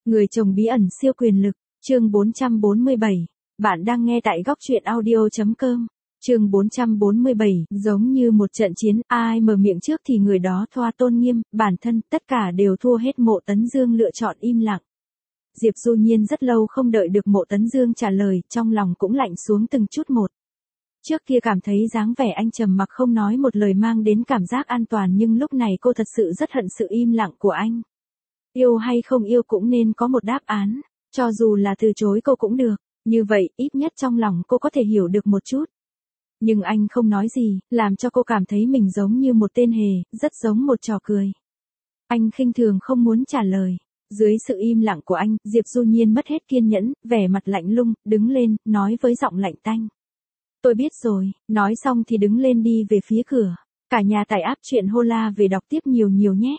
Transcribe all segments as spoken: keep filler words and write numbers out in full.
Người chồng bí ẩn siêu quyền lực, chương bốn trăm bốn mươi bảy. Bạn đang nghe tại góc truyện audio chấm com. Chương bốn trăm bốn mươi bảy, giống như một trận chiến, ai mở miệng trước thì người đó thoa tôn nghiêm, bản thân, tất cả đều thua hết. Mộ Tấn Dương lựa chọn im lặng. Diệp Du Nhiên rất lâu không đợi được Mộ Tấn Dương trả lời, trong lòng cũng lạnh xuống từng chút một. Trước kia cảm thấy dáng vẻ anh trầm mặc không nói một lời mang đến cảm giác an toàn, nhưng lúc này cô thật sự rất hận sự im lặng của anh. Yêu hay không yêu cũng nên có một đáp án, cho dù là từ chối cô cũng được, như vậy ít nhất trong lòng cô có thể hiểu được một chút. Nhưng anh không nói gì, làm cho cô cảm thấy mình giống như một tên hề, rất giống một trò cười. Anh khinh thường không muốn trả lời. Dưới sự im lặng của anh, Diệp Du Nhiên mất hết kiên nhẫn, vẻ mặt lạnh lùng, đứng lên, nói với giọng lạnh tanh. Tôi biết rồi, nói xong thì đứng lên đi về phía cửa. Cả nhà tải app truyện Hola về đọc tiếp nhiều nhiều nhé.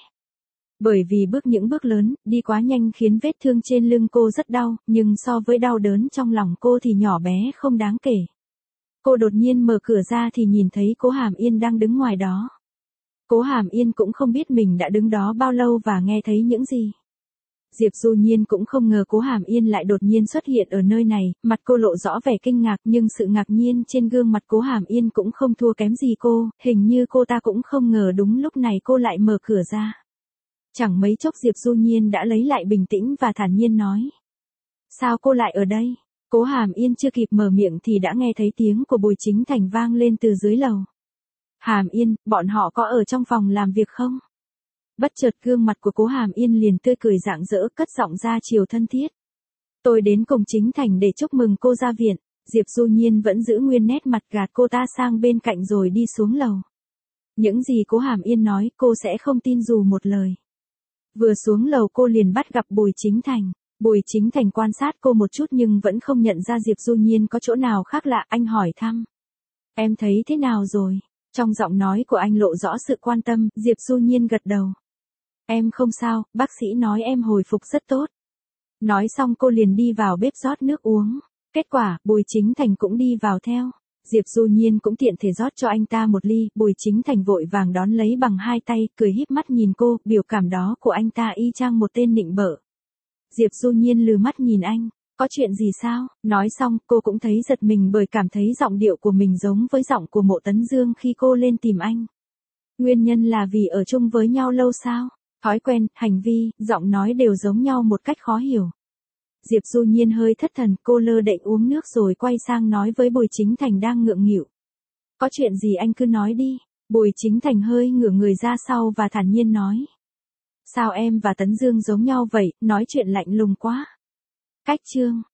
Bởi vì bước những bước lớn, đi quá nhanh khiến vết thương trên lưng cô rất đau, nhưng so với đau đớn trong lòng cô thì nhỏ bé không đáng kể. Cô đột nhiên mở cửa ra thì nhìn thấy Cố Hàm Yên đang đứng ngoài đó. Cố Hàm Yên cũng không biết mình đã đứng đó bao lâu và nghe thấy những gì. Diệp Du Nhiên cũng không ngờ Cố Hàm Yên lại đột nhiên xuất hiện ở nơi này, mặt cô lộ rõ vẻ kinh ngạc, nhưng sự ngạc nhiên trên gương mặt Cố Hàm Yên cũng không thua kém gì cô, hình như cô ta cũng không ngờ đúng lúc này cô lại mở cửa ra. Chẳng mấy chốc Diệp Du Nhiên đã lấy lại bình tĩnh và thản nhiên nói. Sao cô lại ở đây? Cố Hàm Yên chưa kịp mở miệng thì đã nghe thấy tiếng của Bùi Chính Thành vang lên từ dưới lầu. Hàm Yên, bọn họ có ở trong phòng làm việc không? Bất chợt gương mặt của Cố Hàm Yên liền tươi cười rạng rỡ, cất giọng ra chiều thân thiết. Tôi đến cùng Chính Thành để chúc mừng cô ra viện. Diệp Du Nhiên vẫn giữ nguyên nét mặt, gạt cô ta sang bên cạnh rồi đi xuống lầu. Những gì Cố Hàm Yên nói cô sẽ không tin dù một lời. Vừa xuống lầu cô liền bắt gặp Bùi Chính Thành. Bùi Chính Thành quan sát cô một chút nhưng vẫn không nhận ra Diệp Du Nhiên có chỗ nào khác lạ, anh hỏi thăm. Em thấy thế nào rồi? Trong giọng nói của anh lộ rõ sự quan tâm, Diệp Du Nhiên gật đầu. Em không sao, bác sĩ nói em hồi phục rất tốt. Nói xong cô liền đi vào bếp rót nước uống. Kết quả, Bùi Chính Thành cũng đi vào theo. Diệp Du Nhiên cũng tiện thể rót cho anh ta một ly, Bùi Chính Thành vội vàng đón lấy bằng hai tay, cười híp mắt nhìn cô, biểu cảm đó của anh ta y chang một tên nịnh bợ. Diệp Du Nhiên lừ mắt nhìn anh, có chuyện gì sao? Nói xong, cô cũng thấy giật mình bởi cảm thấy giọng điệu của mình giống với giọng của Mộ Tấn Dương khi cô lên tìm anh. Nguyên nhân là vì ở chung với nhau lâu sao? Thói quen, hành vi, giọng nói đều giống nhau một cách khó hiểu. Diệp Du Nhiên hơi thất thần, cô lơ đễnh uống nước rồi quay sang nói với Bùi Chính Thành đang ngượng nghịu. Có chuyện gì anh cứ nói đi. Bùi Chính Thành hơi ngửa người ra sau và thản nhiên nói. Sao em và Tấn Dương giống nhau vậy, nói chuyện lạnh lùng quá. Cách chương,